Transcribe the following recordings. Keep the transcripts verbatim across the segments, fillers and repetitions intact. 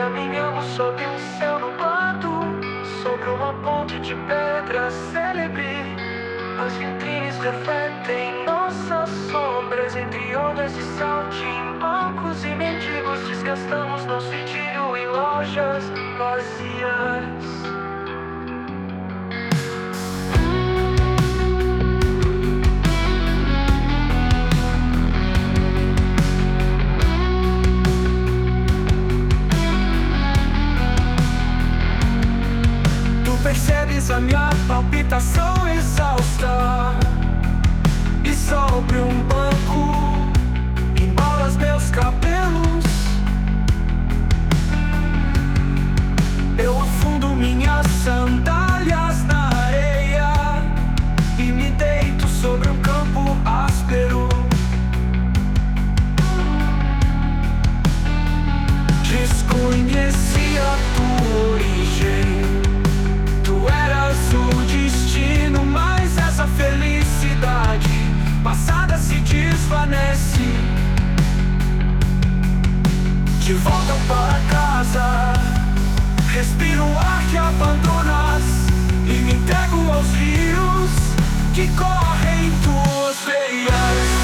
Caminhamos sob um céu nublado, sobre uma ponte de pedra célebre. As vitrines refletem nossas sombras entre ondas de saltimbancos e mendigos. Desgastamos nosso idílio em lojas vazias. Percebes a minha palpitação exausta, e sobre um banco embalas meus cabelos. Eu afundo minhas sandálias na areia e me deito sobre um campo áspero. Desconheci a tua origem, tu eras o destino, mas essa felicidade passada se desvanece. De volta para casa, respiro o ar que abandonas e me entrego aos rios que correm em tuas veias.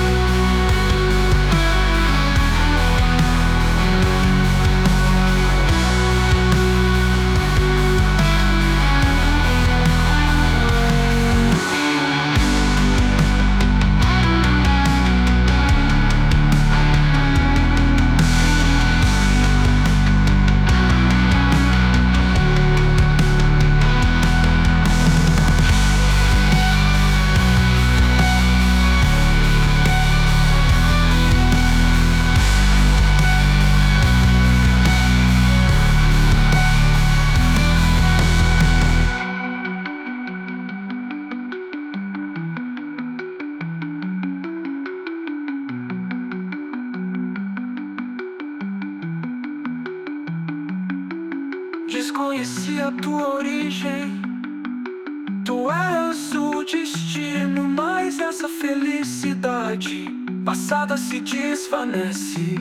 Desconheci a tua origem, tu eras o destino, mas essa felicidade passada se desvanece.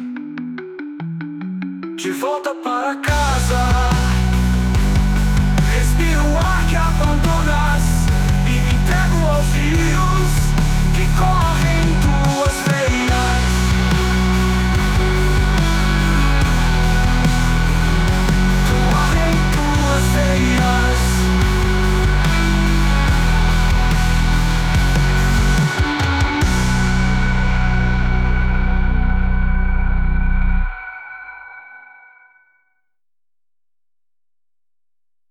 De volta para casa, respiro o ar que abandonas